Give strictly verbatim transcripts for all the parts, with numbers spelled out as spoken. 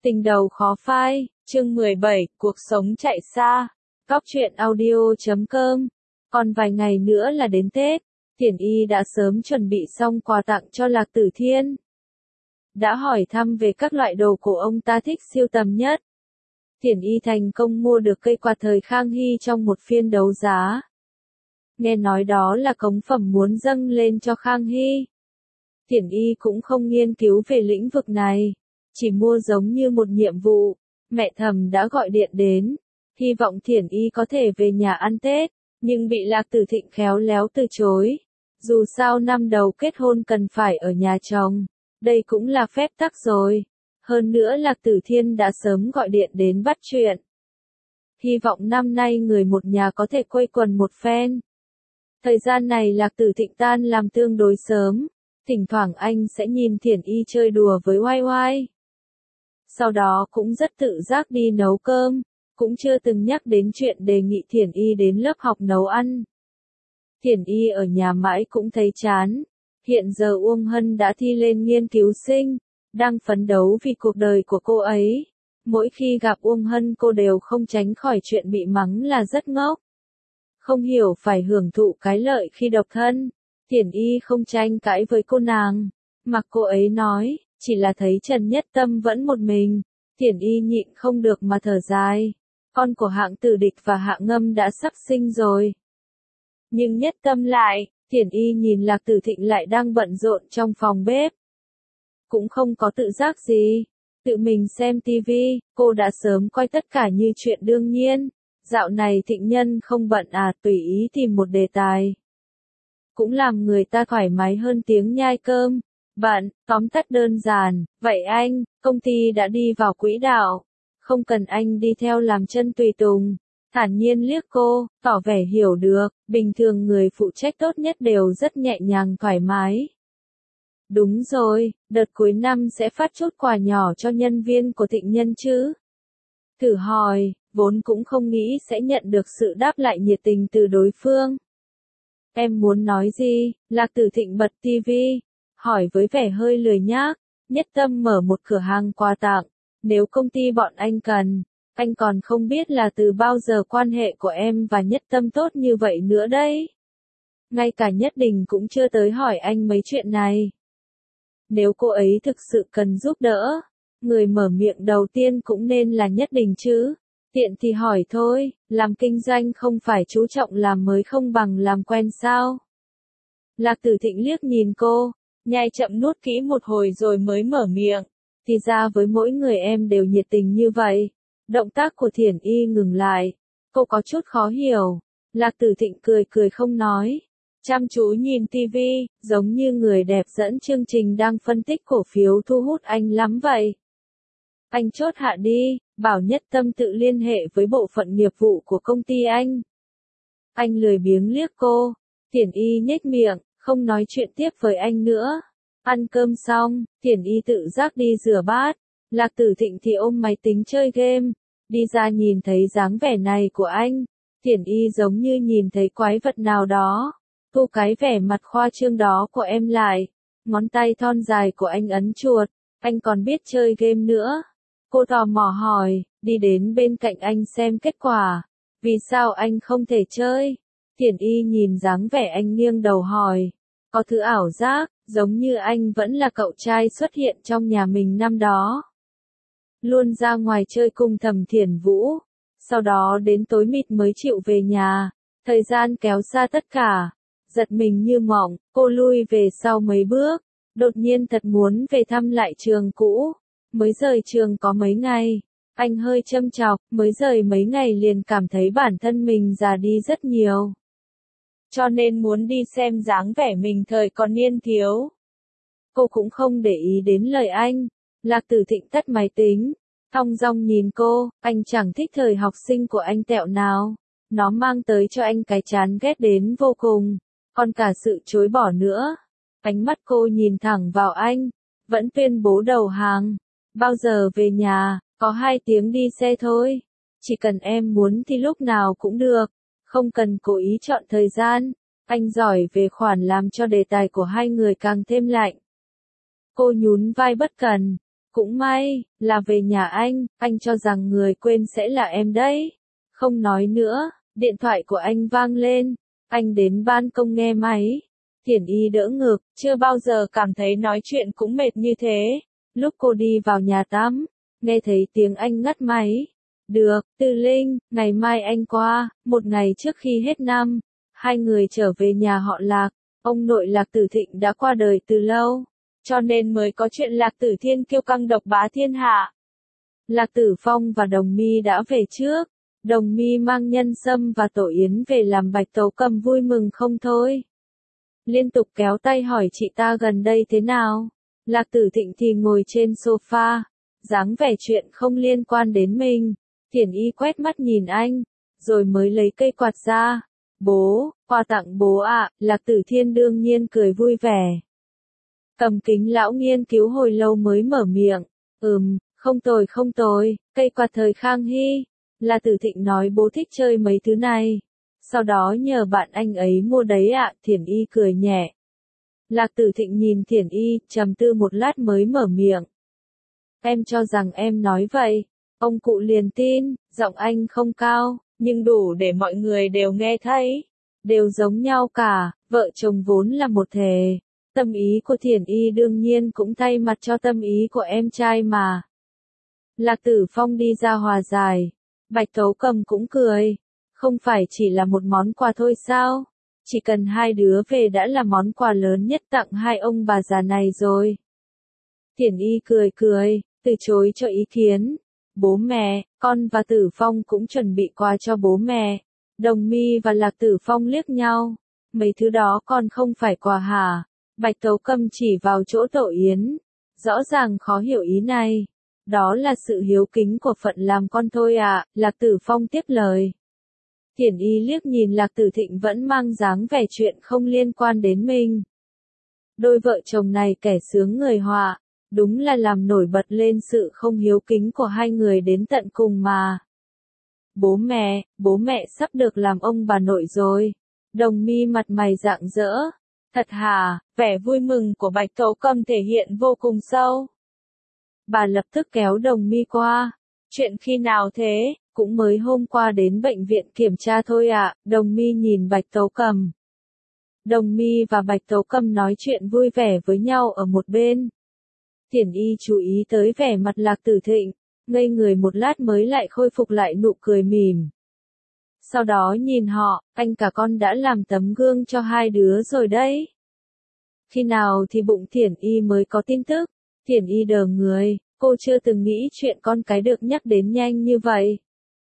Tình đầu khó phai, chương mười bảy, cuộc sống chạy xa. Cóc truyện audio chấm com. Còn vài ngày nữa là đến Tết, Thiển Y đã sớm chuẩn bị xong quà tặng cho Lạc Tử Thiên. Đã hỏi thăm về các loại đồ cổ ông ta thích sưu tầm nhất. Thiển Y thành công mua được cây quạt thời Khang Hy trong một phiên đấu giá. Nghe nói đó là cống phẩm muốn dâng lên cho Khang Hy. Thiển Y cũng không nghiên cứu về lĩnh vực này, chỉ mua giống như một nhiệm vụ. Mẹ Thầm đã gọi điện đến, hy vọng Thiển Y có thể về nhà ăn Tết, nhưng bị Lạc Tử Thịnh khéo léo từ chối. Dù sao năm đầu kết hôn cần phải ở nhà chồng, đây cũng là phép tắc rồi. Hơn nữa Lạc Tử Thiên đã sớm gọi điện đến bắt chuyện. Hy vọng năm nay người một nhà có thể quây quần một phen. Thời gian này Lạc Tử Thịnh tan làm tương đối sớm, thỉnh thoảng anh sẽ nhìn Thiển Y chơi đùa với Oai Oai. Sau đó cũng rất tự giác đi nấu cơm, cũng chưa từng nhắc đến chuyện đề nghị Thiển Y đến lớp học nấu ăn. Thiển Y ở nhà mãi cũng thấy chán. Hiện giờ Uông Hân đã thi lên nghiên cứu sinh, đang phấn đấu vì cuộc đời của cô ấy. Mỗi khi gặp Uông Hân cô đều không tránh khỏi chuyện bị mắng là rất ngốc. Không hiểu phải hưởng thụ cái lợi khi độc thân. Thiển Y không tranh cãi với cô nàng, mặc cô ấy nói, chỉ là thấy Trần Nhất Tâm vẫn một mình. Thiển Y nhịn không được mà thở dài. Con của Hạng Tử Địch và Hạng Ngâm đã sắp sinh rồi. Nhưng Nhất Tâm lại, Thiển Y nhìn Lạc Tử Thịnh lại đang bận rộn trong phòng bếp. Cũng không có tự giác gì. Tự mình xem tivi, cô đã sớm coi tất cả như chuyện đương nhiên. Dạo này Thịnh Nhân không bận à, tùy ý tìm một đề tài. Cũng làm người ta thoải mái hơn tiếng nhai cơm. Bạn, tóm tắt đơn giản, vậy anh, công ty đã đi vào quỹ đạo. Không cần anh đi theo làm chân tùy tùng. Thản nhiên liếc cô, tỏ vẻ hiểu được, bình thường người phụ trách tốt nhất đều rất nhẹ nhàng thoải mái. Đúng rồi, đợt cuối năm sẽ phát chút quà nhỏ cho nhân viên của Thịnh Nhân chứ. Thử hỏi, vốn cũng không nghĩ sẽ nhận được sự đáp lại nhiệt tình từ đối phương. Em muốn nói gì? Lạc Tử Thịnh bật tivi, hỏi với vẻ hơi lười nhác. Nhất Tâm mở một cửa hàng quà tặng, nếu công ty bọn anh cần, anh còn không biết là từ bao giờ quan hệ của em và Nhất Tâm tốt như vậy nữa đấy. Ngay cả Nhất Đình cũng chưa tới hỏi anh mấy chuyện này. Nếu cô ấy thực sự cần giúp đỡ, người mở miệng đầu tiên cũng nên là Nhất Đình chứ. Tiện thì hỏi thôi, làm kinh doanh không phải chú trọng làm mới không bằng làm quen sao? Lạc Tử Thịnh liếc nhìn cô, nhai chậm nuốt kỹ một hồi rồi mới mở miệng. Thì ra với mỗi người em đều nhiệt tình như vậy. Động tác của Thiển Y ngừng lại. Cô có chút khó hiểu. Lạc Tử Thịnh cười cười không nói. Chăm chú nhìn tivi, giống như người đẹp dẫn chương trình đang phân tích cổ phiếu thu hút anh lắm vậy. Anh chốt hạ đi, bảo Nhất Tâm tự liên hệ với bộ phận nghiệp vụ của công ty anh. Anh lười biếng liếc cô. Thiển Y nhếch miệng, không nói chuyện tiếp với anh nữa. Ăn cơm xong, Thiển Y tự giác đi rửa bát. Lạc Tử Thịnh thì ôm máy tính chơi game. Đi ra nhìn thấy dáng vẻ này của anh. Thiển Y giống như nhìn thấy quái vật nào đó. Thu cái vẻ mặt khoa trương đó của em lại. Ngón tay thon dài của anh ấn chuột. Anh còn biết chơi game nữa. Cô tò mò hỏi, đi đến bên cạnh anh xem kết quả. Vì sao anh không thể chơi? Thiển Y nhìn dáng vẻ anh nghiêng đầu hỏi. Có thứ ảo giác, giống như anh vẫn là cậu trai xuất hiện trong nhà mình năm đó. Luôn ra ngoài chơi cùng Thẩm Thiển Vũ. Sau đó đến tối mịt mới chịu về nhà. Thời gian kéo xa tất cả. Giật mình như mộng, cô lui về sau mấy bước. Đột nhiên thật muốn về thăm lại trường cũ. Mới rời trường có mấy ngày. Anh hơi châm chọc, mới rời mấy ngày liền cảm thấy bản thân mình già đi rất nhiều. Cho nên muốn đi xem dáng vẻ mình thời còn niên thiếu. Cô cũng không để ý đến lời anh. Lạc Tử Thịnh tắt máy tính. Thong dong nhìn cô, anh chẳng thích thời học sinh của anh tẹo nào. Nó mang tới cho anh cái chán ghét đến vô cùng. Còn cả sự chối bỏ nữa. Ánh mắt cô nhìn thẳng vào anh. Vẫn tuyên bố đầu hàng. Bao giờ về nhà, có hai tiếng đi xe thôi. Chỉ cần em muốn thì lúc nào cũng được. Không cần cố ý chọn thời gian. Anh giỏi về khoản làm cho đề tài của hai người càng thêm lạnh. Cô nhún vai bất cần. Cũng may, là về nhà anh, anh cho rằng người quên sẽ là em đấy. Không nói nữa, điện thoại của anh vang lên, anh đến ban công nghe máy. Thiển Y đỡ ngực, chưa bao giờ cảm thấy nói chuyện cũng mệt như thế. Lúc cô đi vào nhà tắm, nghe thấy tiếng anh ngắt máy. Được, Từ Linh, ngày mai anh qua, một ngày trước khi hết năm. Hai người trở về nhà họ Lạc, ông nội Lạc Tử Thịnh đã qua đời từ lâu, cho nên mới có chuyện Lạc Tử Thiên kiêu căng độc bá thiên hạ. Lạc Tử Phong và Đồng Mi đã về trước, Đồng Mi mang nhân sâm và tổ yến về làm Bạch Tấu Cầm vui mừng không thôi. Liên tục kéo tay hỏi chị ta gần đây thế nào. Lạc Tử Thịnh thì ngồi trên sofa, dáng vẻ chuyện không liên quan đến mình. Thiển Y quét mắt nhìn anh, rồi mới lấy cây quạt ra. Bố, quà tặng bố ạ. Lạc Tử Thiên đương nhiên cười vui vẻ. Cầm Kính lão nghiên cứu hồi lâu mới mở miệng. Ừm, không tồi không tồi, cây quạt thời Khang Hy. Lạc Tử Thịnh nói bố thích chơi mấy thứ này. Sau đó nhờ bạn anh ấy mua đấy ạ. Thiển Y cười nhẹ. Lạc Tử Thịnh nhìn Thiển Y, trầm tư một lát mới mở miệng. Em cho rằng em nói vậy. Ông cụ liền tin, giọng anh không cao, nhưng đủ để mọi người đều nghe thấy. Đều giống nhau cả, vợ chồng vốn là một thể. Tâm ý của Thiển Y đương nhiên cũng thay mặt cho tâm ý của em trai mà. Lạc Tử Phong đi ra hòa giải. Bạch Tấu Cầm cũng cười. Không phải chỉ là một món quà thôi sao? Chỉ cần hai đứa về đã là món quà lớn nhất tặng hai ông bà già này rồi. Thiển Y cười cười, từ chối cho ý kiến. Bố mẹ, con và Tử Phong cũng chuẩn bị quà cho bố mẹ. Đồng Mi và Lạc Tử Phong liếc nhau. Mấy thứ đó còn không phải quà hả? Bạch Tấu Cầm chỉ vào chỗ tổ yến. Rõ ràng khó hiểu ý này. Đó là sự hiếu kính của phận làm con thôi ạ. Lạc Tử Phong tiếp lời. Thiển Y liếc nhìn Lạc Tử Thịnh vẫn mang dáng vẻ chuyện không liên quan đến mình. Đôi vợ chồng này kẻ sướng người họa, đúng là làm nổi bật lên sự không hiếu kính của hai người đến tận cùng mà. Bố mẹ, bố mẹ sắp được làm ông bà nội rồi. Đồng Mi mặt mày rạng rỡ. Thật hả? Vẻ vui mừng của Bạch Tấu Cầm thể hiện vô cùng sâu. Bà lập tức kéo Đồng Mi qua. Chuyện khi nào thế? Cũng mới hôm qua đến bệnh viện kiểm tra thôi ạ. Đồng Mi nhìn Bạch Tấu Cầm. Đồng Mi và Bạch Tấu Cầm nói chuyện vui vẻ với nhau ở một bên. Thiển Y chú ý tới vẻ mặt Lạc Tử Thịnh, ngây người một lát mới lại khôi phục lại nụ cười mỉm. Sau đó nhìn họ, anh cả con đã làm tấm gương cho hai đứa rồi đấy. Khi nào thì bụng Thiển Y mới có tin tức? Thiển Y đờ người, cô chưa từng nghĩ chuyện con cái được nhắc đến nhanh như vậy.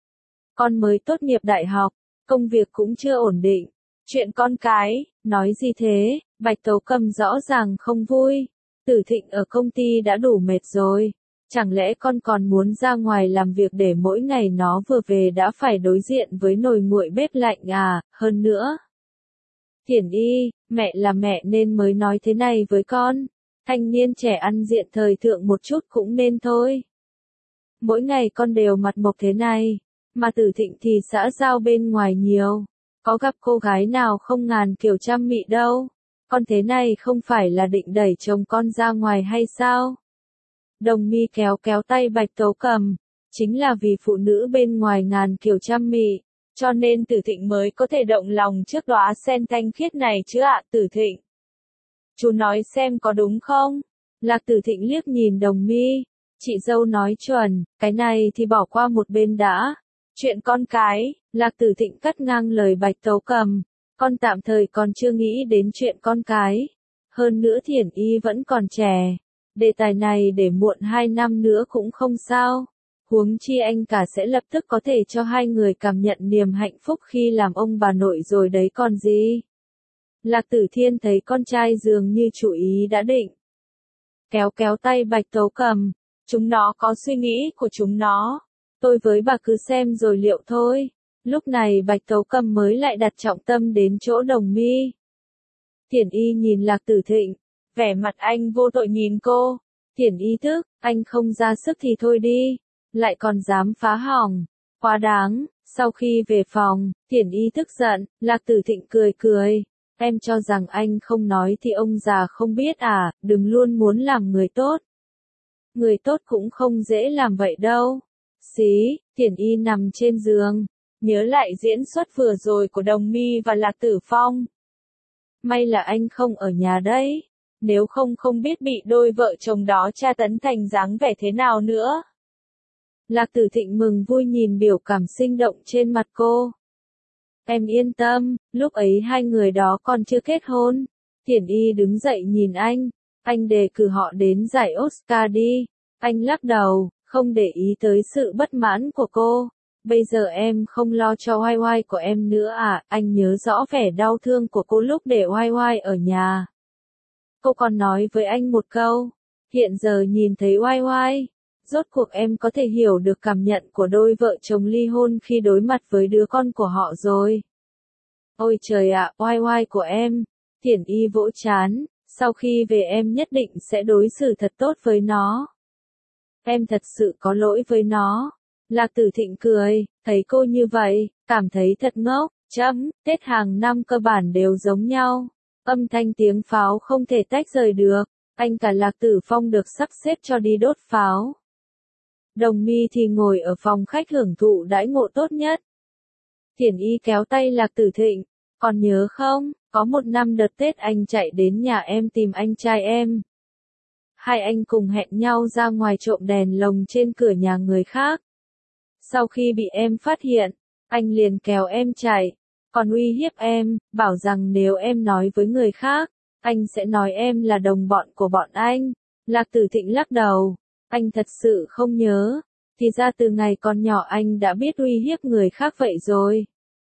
Con mới tốt nghiệp đại học, công việc cũng chưa ổn định. Chuyện con cái, nói gì thế? Bạch Tấu Cầm rõ ràng không vui. Tử Thịnh ở công ty đã đủ mệt rồi. Chẳng lẽ con còn muốn ra ngoài làm việc để mỗi ngày nó vừa về đã phải đối diện với nồi nguội bếp lạnh à, hơn nữa. Thiển Y, mẹ là mẹ nên mới nói thế này với con. Thanh niên trẻ ăn diện thời thượng một chút cũng nên thôi. Mỗi ngày con đều mặt mộc thế này, mà Tử Thịnh thì xã giao bên ngoài nhiều. Có gặp cô gái nào không ngàn kiểu trăm mị đâu. Con thế này không phải là định đẩy chồng con ra ngoài hay sao? Đồng Mi kéo kéo tay Bạch Tấu Cầm. Chính là vì phụ nữ bên ngoài ngàn kiểu trăm mị, cho nên Tử Thịnh mới có thể động lòng trước đóa sen thanh khiết này chứ ạ. Tử Thịnh, chú nói xem có đúng không? Lạc Tử Thịnh liếc nhìn Đồng Mi. Chị dâu nói chuẩn, cái này thì bỏ qua một bên đã. Chuyện con cái, Lạc Tử Thịnh cắt ngang lời Bạch Tấu Cầm. Con tạm thời còn chưa nghĩ đến chuyện con cái. Hơn nữa Thiển Y vẫn còn trẻ. Đề tài này để muộn hai năm nữa cũng không sao. Huống chi anh cả sẽ lập tức có thể cho hai người cảm nhận niềm hạnh phúc khi làm ông bà nội rồi đấy còn gì. Lạc Tử Thiên thấy con trai dường như chủ ý đã định. Kéo kéo tay Bạch Tấu Cầm. Chúng nó có suy nghĩ của chúng nó. Tôi với bà cứ xem rồi liệu thôi. Lúc này Bạch Tấu Cầm mới lại đặt trọng tâm đến chỗ Đồng Mi. Thiển Y nhìn Lạc Tử Thịnh. Vẻ mặt anh vô tội nhìn cô. Thiển Y tức, anh không ra sức thì thôi đi. Lại còn dám phá hỏng. Quá đáng. Sau khi về phòng, Thiển Y tức giận. Lạc Tử Thịnh cười cười. Em cho rằng anh không nói thì ông già không biết à, đừng luôn muốn làm người tốt. Người tốt cũng không dễ làm vậy đâu. Xí, Thiển Y nằm trên giường, nhớ lại diễn xuất vừa rồi của Đồng My và Lạc Tử Phong. May là anh không ở nhà đấy, nếu không không biết bị đôi vợ chồng đó tra tấn thành dáng vẻ thế nào nữa. Lạc Tử Thịnh mừng vui nhìn biểu cảm sinh động trên mặt cô. Em yên tâm, lúc ấy hai người đó còn chưa kết hôn. Thiển Y đứng dậy nhìn anh, anh đề cử họ đến giải Oscar đi. Anh lắc đầu, không để ý tới sự bất mãn của cô. Bây giờ em không lo cho Oai Oai của em nữa à, anh nhớ rõ vẻ đau thương của cô lúc để Oai Oai ở nhà. Cô còn nói với anh một câu, hiện giờ nhìn thấy Oai Oai, rốt cuộc em có thể hiểu được cảm nhận của đôi vợ chồng ly hôn khi đối mặt với đứa con của họ rồi. Ôi trời ạ, Oai Oai của em, Thiển Y vỗ trán, sau khi về em nhất định sẽ đối xử thật tốt với nó. Em thật sự có lỗi với nó. Lạc Tử Thịnh cười, thấy cô như vậy, cảm thấy thật ngốc, chấm, Tết hàng năm cơ bản đều giống nhau. Âm thanh tiếng pháo không thể tách rời được, anh cả Lạc Tử Phong được sắp xếp cho đi đốt pháo. Đồng My thì ngồi ở phòng khách hưởng thụ đãi ngộ tốt nhất. Thiển Y kéo tay Lạc Tử Thịnh, còn nhớ không, có một năm đợt Tết anh chạy đến nhà em tìm anh trai em. Hai anh cùng hẹn nhau ra ngoài trộm đèn lồng trên cửa nhà người khác. Sau khi bị em phát hiện, anh liền kéo em chạy, còn uy hiếp em, bảo rằng nếu em nói với người khác, anh sẽ nói em là đồng bọn của bọn anh. Lạc Tử Thịnh lắc đầu, anh thật sự không nhớ, thì ra từ ngày còn nhỏ anh đã biết uy hiếp người khác vậy rồi.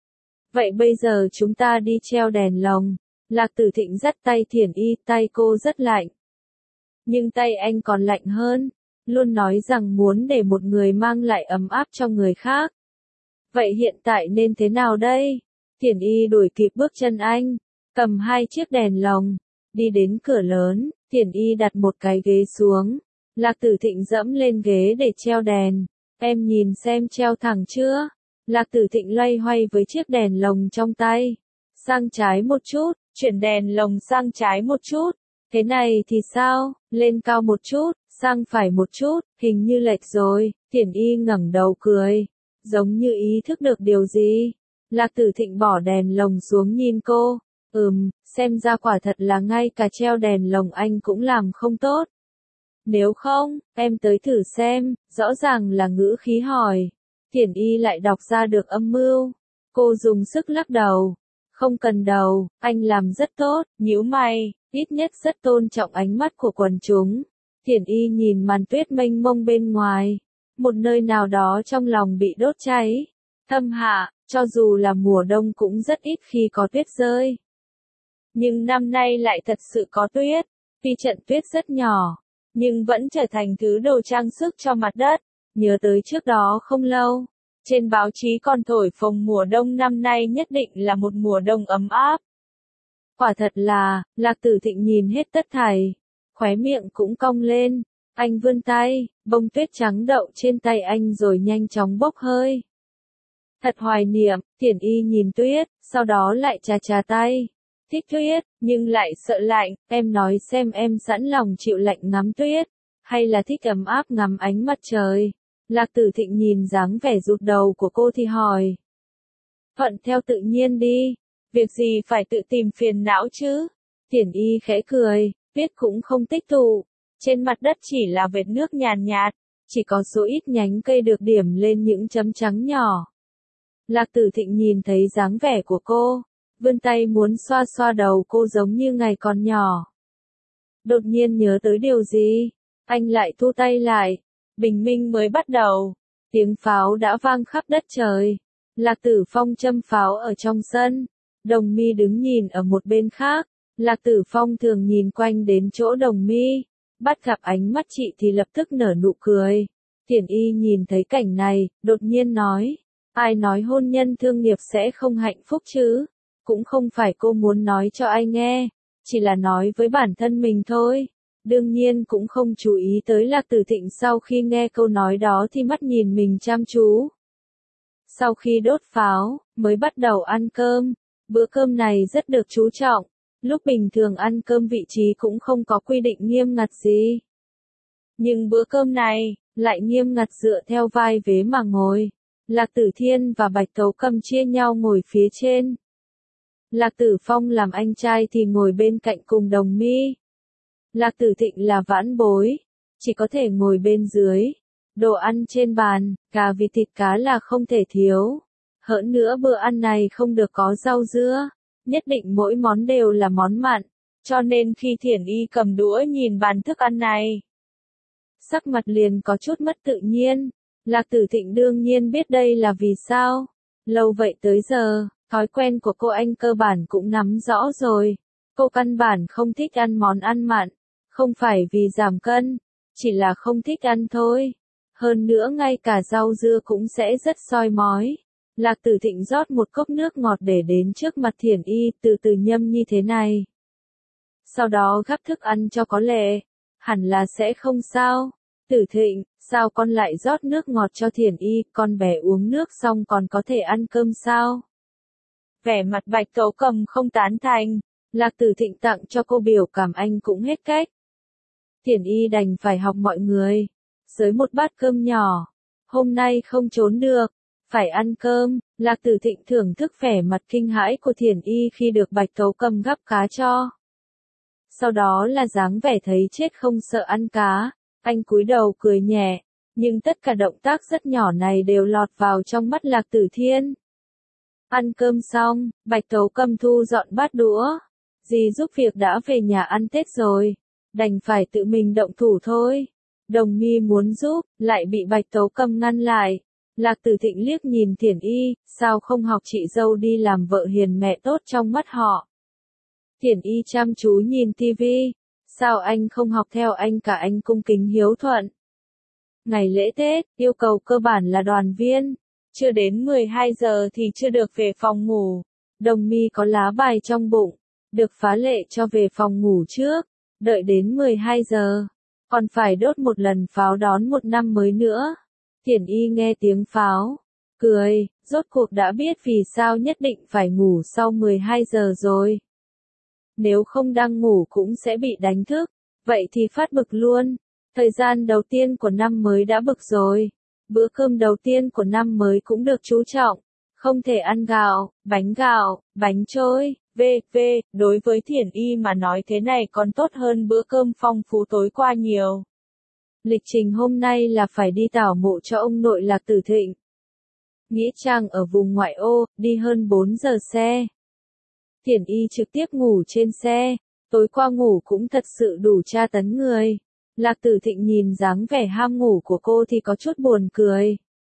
Vậy bây giờ chúng ta đi treo đèn lồng. Lạc Tử Thịnh dắt tay Thiển Y, tay cô rất lạnh. Nhưng tay anh còn lạnh hơn, luôn nói rằng muốn để một người mang lại ấm áp cho người khác. Vậy hiện tại nên thế nào đây? Thiển Y đuổi kịp bước chân anh, cầm hai chiếc đèn lồng, đi đến cửa lớn, Thiển Y đặt một cái ghế xuống. Lạc Tử Thịnh dẫm lên ghế để treo đèn. Em nhìn xem treo thẳng chưa? Lạc Tử Thịnh loay hoay với chiếc đèn lồng trong tay. Sang trái một chút, chuyển đèn lồng sang trái một chút. Thế này thì sao? Lên cao một chút, sang phải một chút, hình như lệch rồi. Thiển Y ngẩng đầu cười, giống như ý thức được điều gì. Lạc Tử Thịnh bỏ đèn lồng xuống nhìn cô. Ừm, xem ra quả thật là ngay cả treo đèn lồng anh cũng làm không tốt. Nếu không, em tới thử xem, rõ ràng là ngữ khí hỏi. Thiển Y lại đọc ra được âm mưu. Cô dùng sức lắc đầu. Không cần đầu, anh làm rất tốt, nhíu mày, ít nhất rất tôn trọng ánh mắt của quần chúng. Thiển Y nhìn màn tuyết mênh mông bên ngoài. Một nơi nào đó trong lòng bị đốt cháy. Thâm hạ, cho dù là mùa đông cũng rất ít khi có tuyết rơi. Nhưng năm nay lại thật sự có tuyết. Tuy trận tuyết rất nhỏ, nhưng vẫn trở thành thứ đồ trang sức cho mặt đất. Nhớ tới trước đó không lâu, trên báo chí còn thổi phồng mùa đông năm nay nhất định là một mùa đông ấm áp. Quả thật là, Lạc Tử Thịnh nhìn hết tất thảy, khóe miệng cũng cong lên, anh vươn tay, bông tuyết trắng đậu trên tay anh rồi nhanh chóng bốc hơi. Thật hoài niệm, Thiển Y nhìn tuyết, sau đó lại chà chà tay. Thích tuyết, nhưng lại sợ lạnh, em nói xem em sẵn lòng chịu lạnh ngắm tuyết, hay là thích ấm áp ngắm ánh mặt trời. Lạc Tử Thịnh nhìn dáng vẻ rụt đầu của cô thì hỏi. Thuận theo tự nhiên đi, việc gì phải tự tìm phiền não chứ? Thiển Y khẽ cười, tuyết cũng không tích tụ, trên mặt đất chỉ là vệt nước nhàn nhạt, chỉ có số ít nhánh cây được điểm lên những chấm trắng nhỏ. Lạc Tử Thịnh nhìn thấy dáng vẻ của cô, vươn tay muốn xoa xoa đầu cô giống như ngày còn nhỏ. Đột nhiên nhớ tới điều gì, anh lại thu tay lại. Bình minh mới bắt đầu, tiếng pháo đã vang khắp đất trời. Lạc Tử Phong châm pháo ở trong sân, Đồng My đứng nhìn ở một bên khác. Lạc Tử Phong thường nhìn quanh đến chỗ Đồng My, bắt gặp ánh mắt chị thì lập tức nở nụ cười. Thiển Y nhìn thấy cảnh này, đột nhiên nói, ai nói hôn nhân thương nghiệp sẽ không hạnh phúc chứ? Cũng không phải cô muốn nói cho ai nghe, chỉ là nói với bản thân mình thôi. Đương nhiên cũng không chú ý tới Lạc Tử Thịnh sau khi nghe câu nói đó thì mắt nhìn mình chăm chú. Sau khi đốt pháo, mới bắt đầu ăn cơm. Bữa cơm này rất được chú trọng. Lúc bình thường ăn cơm vị trí cũng không có quy định nghiêm ngặt gì. Nhưng bữa cơm này, lại nghiêm ngặt dựa theo vai vế mà ngồi. Lạc Tử Thiên và Bạch Tấu Cầm chia nhau ngồi phía trên. Lạc Tử Phong làm anh trai thì ngồi bên cạnh cùng Đồng Mi. Lạc Tử Thịnh là vãn bối, chỉ có thể ngồi bên dưới. Đồ ăn trên bàn, gà vịt thịt cá là không thể thiếu. Hơn nữa bữa ăn này không được có rau dưa, nhất định mỗi món đều là món mặn, cho nên khi Thiển Y cầm đũa nhìn bàn thức ăn này, sắc mặt liền có chút mất tự nhiên. Lạc Tử Thịnh đương nhiên biết đây là vì sao. Lâu vậy tới giờ, thói quen của cô anh cơ bản cũng nắm rõ rồi. Cô căn bản không thích ăn món ăn mặn, không phải vì giảm cân, chỉ là không thích ăn thôi. Hơn nữa ngay cả rau dưa cũng sẽ rất soi mói. Lạc Tử Thịnh rót một cốc nước ngọt để đến trước mặt Thiển Y, từ từ nhâm như thế này. Sau đó gắp thức ăn cho có lệ. Hẳn là sẽ không sao. Tử Thịnh, sao con lại rót nước ngọt cho Thiển Y, con bé uống nước xong còn có thể ăn cơm sao? Vẻ mặt Bạch Tấu Cầm không tán thành. Lạc Tử Thịnh tặng cho cô biểu cảm anh cũng hết cách. Thiển Y đành phải học mọi người. Xới một bát cơm nhỏ. Hôm nay không trốn được. Phải ăn cơm. Lạc Tử Thịnh thưởng thức vẻ mặt kinh hãi của Thiển Y khi được Bạch Tấu Cầm gắp cá cho. Sau đó là dáng vẻ thấy chết không sợ ăn cá. Anh cúi đầu cười nhẹ. Nhưng tất cả động tác rất nhỏ này đều lọt vào trong mắt Lạc Tử Thiên. Ăn cơm xong, Bạch Tấu Cầm thu dọn bát đũa. Dì giúp việc đã về nhà ăn Tết rồi. Đành phải tự mình động thủ thôi. Đồng Mi muốn giúp, lại bị Bạch Tấu Cầm ngăn lại. Lạc Tử Thịnh liếc nhìn Thiển Y, sao không học chị dâu đi làm vợ hiền mẹ tốt trong mắt họ. Thiển Y chăm chú nhìn tivi, sao anh không học theo anh cả, anh cung kính hiếu thuận. Ngày lễ Tết, yêu cầu cơ bản là đoàn viên, chưa đến mười hai giờ thì chưa được về phòng ngủ. Đồng Mi có lá bài trong bụng, được phá lệ cho về phòng ngủ trước, đợi đến mười hai giờ, còn phải đốt một lần pháo đón một năm mới nữa. Thiển Y nghe tiếng pháo, cười, rốt cuộc đã biết vì sao nhất định phải ngủ sau mười hai giờ rồi. Nếu không đang ngủ cũng sẽ bị đánh thức, vậy thì phát bực luôn. Thời gian đầu tiên của năm mới đã bực rồi. Bữa cơm đầu tiên của năm mới cũng được chú trọng. Không thể ăn gạo, bánh gạo, bánh trôi, vê vê. Đối với Thiển Y mà nói thế này còn tốt hơn bữa cơm phong phú tối qua nhiều. Lịch trình hôm nay là phải đi tảo mộ cho ông nội Lạc Tử Thịnh. Nghĩa trang ở vùng ngoại ô, đi hơn bốn giờ xe. Thiển Y trực tiếp ngủ trên xe. Tối qua ngủ cũng thật sự đủ tra tấn người. Lạc Tử Thịnh nhìn dáng vẻ ham ngủ của cô thì có chút buồn cười.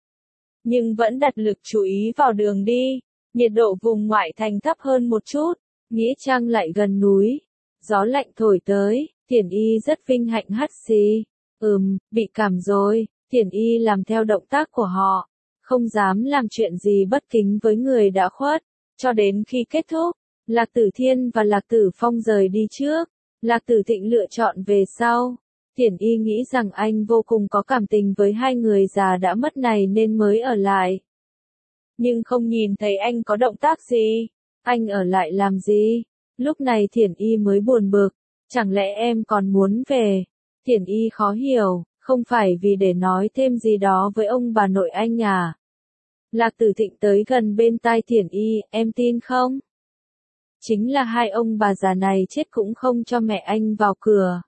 Nhưng vẫn đặt lực chú ý vào đường đi. Nhiệt độ vùng ngoại thành thấp hơn một chút. Nghĩa trang lại gần núi. Gió lạnh thổi tới. Thiển Y rất vinh hạnh hắt xì. Ừm, bị cảm rồi. Thiển Y làm theo động tác của họ. Không dám làm chuyện gì bất kính với người đã khuất. Cho đến khi kết thúc, Lạc Tử Thiên và Lạc Tử Phong rời đi trước. Lạc Tử Thịnh lựa chọn về sau. Thiển Y nghĩ rằng anh vô cùng có cảm tình với hai người già đã mất này nên mới ở lại. Nhưng không nhìn thấy anh có động tác gì. Anh ở lại làm gì? Lúc này Thiển Y mới buồn bực. Chẳng lẽ em còn muốn về? Thiển Y khó hiểu, không phải vì để nói thêm gì đó với ông bà nội anh à? Lạc Tử Thịnh tới gần bên tai Thiển Y, em tin không? Chính là hai ông bà già này chết cũng không cho mẹ anh vào cửa.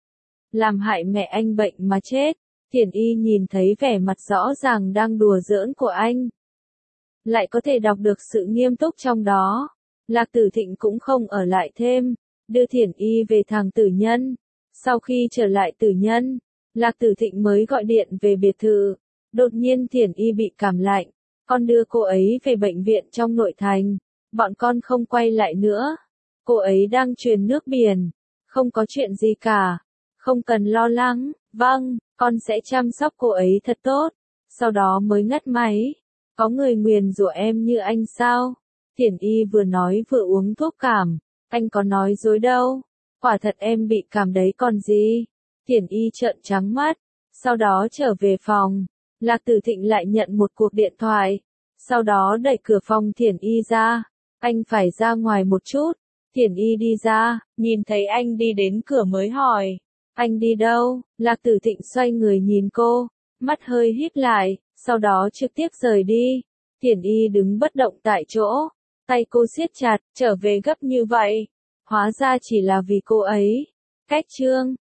Làm hại mẹ anh bệnh mà chết. Thiển Y nhìn thấy vẻ mặt rõ ràng đang đùa giỡn của anh. Lại có thể đọc được sự nghiêm túc trong đó. Lạc Tử Thịnh cũng không ở lại thêm, đưa Thiển Y về thằng Tử Nhân. Sau khi trở lại Tử Nhân, Lạc Tử Thịnh mới gọi điện về biệt thự. Đột nhiên Thiển Y bị cảm lạnh, con đưa cô ấy về bệnh viện trong nội thành. Bọn con không quay lại nữa. Cô ấy đang truyền nước biển. Không có chuyện gì cả. Không cần lo lắng. Vâng, con sẽ chăm sóc cô ấy thật tốt. Sau đó mới ngắt máy. Có người nguyền rủa em như anh sao? Thiển Y vừa nói vừa uống thuốc cảm. Anh có nói dối đâu. Quả thật em bị cảm đấy còn gì. Thiển Y trợn trắng mắt. Sau đó trở về phòng. Lạc Tử Thịnh lại nhận một cuộc điện thoại. Sau đó đẩy cửa phòng Thiển Y ra. Anh phải ra ngoài một chút. Thiển Y đi ra, nhìn thấy anh đi đến cửa mới hỏi. Anh đi đâu? Lạc Tử Thịnh xoay người nhìn cô, mắt hơi híp lại, sau đó trực tiếp rời đi. Thiển Y đứng bất động tại chỗ, tay cô siết chặt, trở về gấp như vậy. Hóa ra chỉ là vì cô ấy. Cách chương